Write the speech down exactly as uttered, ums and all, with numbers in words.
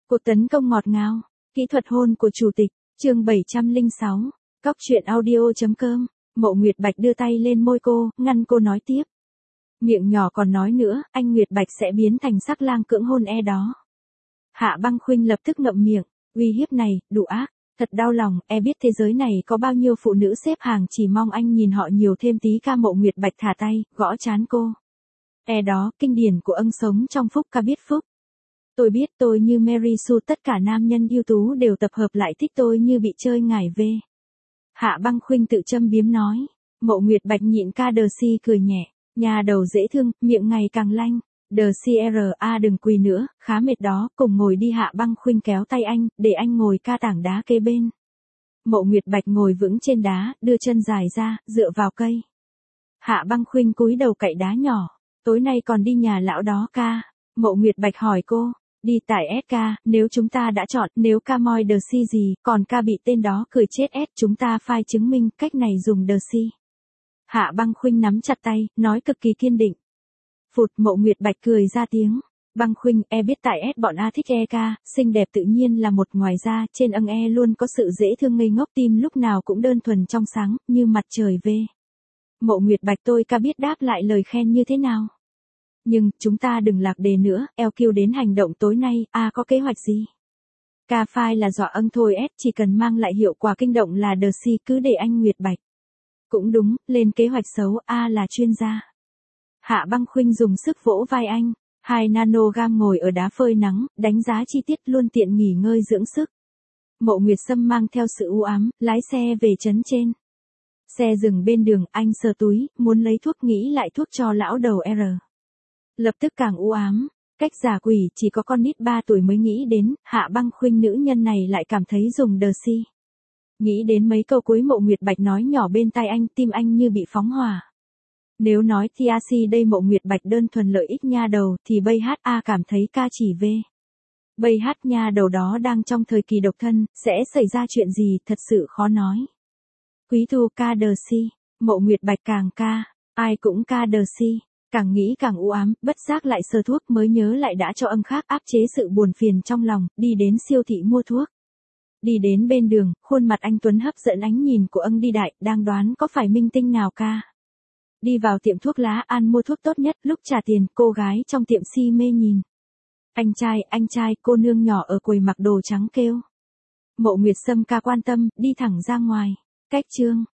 Cuộc tấn công ngọt ngào, kỹ thuật hôn của chủ tịch, chương bảy trăm lẻ sáu, cóc truyện audio.com, Mộ Nguyệt Bạch đưa tay lên môi cô, ngăn cô nói tiếp. Miệng nhỏ còn nói nữa, anh Nguyệt Bạch sẽ biến thành sắc lang cưỡng hôn e đó. Hạ Băng Khuynh lập tức ngậm miệng, uy hiếp này, đủ ác, thật đau lòng, e biết thế giới này có bao nhiêu phụ nữ xếp hàng chỉ mong anh nhìn họ nhiều thêm tí. Ca Mộ Nguyệt Bạch thả tay, gõ trán cô. E đó, kinh điển của ân sống trong phúc ca biết phúc. Tôi biết tôi như Mary Sue, tất cả nam nhân ưu tú đều tập hợp lại thích tôi như bị chơi ngải về. Hạ Băng Khuynh tự châm biếm nói. Mộ Nguyệt Bạch nhịn ca đờ si cười nhẹ, nhà đầu dễ thương, miệng ngày càng lanh. Đờ si ra đừng quỳ nữa, khá mệt đó, cùng ngồi đi. Hạ Băng Khuynh kéo tay anh, để anh ngồi ca tảng đá kế bên. Mộ Nguyệt Bạch ngồi vững trên đá, đưa chân dài ra, dựa vào cây. Hạ Băng Khuynh cúi đầu cạy đá nhỏ. Tối nay còn đi nhà lão đó ca? Mộ Nguyệt Bạch hỏi cô. Đi tại ét ca, nếu chúng ta đã chọn, nếu ca moi đờ si gì, còn ca bị tên đó cười chết ét, chúng ta phai chứng minh, cách này dùng đờ si. Hạ Băng Khuynh nắm chặt tay, nói cực kỳ kiên định. Phụt, Mộ Nguyệt Bạch cười ra tiếng. Băng Khuynh, e biết tại ét bọn A thích e ca, xinh đẹp tự nhiên là một, ngoài ra, trên âng e luôn có sự dễ thương ngây ngốc, tim lúc nào cũng đơn thuần trong sáng, như mặt trời về. Mộ Nguyệt Bạch, tôi ca biết đáp lại lời khen như thế nào. Nhưng, chúng ta đừng lạc đề nữa, eo kiêu đến hành động tối nay, a à, có kế hoạch gì? Ca phai là dọa âng thôi ét, chỉ cần mang lại hiệu quả kinh động là đờ si, cứ để anh Nguyệt Bạch. Cũng đúng, lên kế hoạch xấu, a à, là chuyên gia. Hạ Băng Khuynh dùng sức vỗ vai anh, hai nanogam ngồi ở đá phơi nắng, đánh giá chi tiết luôn tiện nghỉ ngơi dưỡng sức. Mộ Nguyệt Sâm mang theo sự u ám, lái xe về trấn trên. Xe dừng bên đường, anh sờ túi, muốn lấy thuốc, nghĩ lại thuốc cho lão đầu R. Lập tức càng u ám, cách giả quỷ chỉ có con nít ba tuổi mới nghĩ đến. Hạ Băng Khuynh nữ nhân này lại cảm thấy dùng đờ si. Nghĩ đến mấy câu cuối Mộ Nguyệt Bạch nói nhỏ bên tai anh, tim anh như bị phóng hỏa. Nếu nói tê a xê đây Mộ Nguyệt Bạch đơn thuần lợi ích nha đầu, thì bây hát a cảm thấy ca chỉ về. Bây hát nha đầu đó đang trong thời kỳ độc thân, sẽ xảy ra chuyện gì thật sự khó nói. Quý thu ca đờ si, Mộ Nguyệt Bạch càng ca, ai cũng ca đờ si. Càng nghĩ càng u ám, bất giác lại sờ thuốc, mới nhớ lại đã cho ân khác áp chế sự buồn phiền trong lòng, đi đến siêu thị mua thuốc. Đi đến bên đường, khuôn mặt anh Tuấn hấp dẫn ánh nhìn của ân đi đại, đang đoán có phải minh tinh nào ca. Đi vào tiệm thuốc lá An mua thuốc tốt nhất, lúc trả tiền, cô gái trong tiệm si mê nhìn. Anh trai, anh trai, cô nương nhỏ ở quầy mặc đồ trắng kêu. Mộ Nguyệt Sâm ca quan tâm, đi thẳng ra ngoài. Cách chương.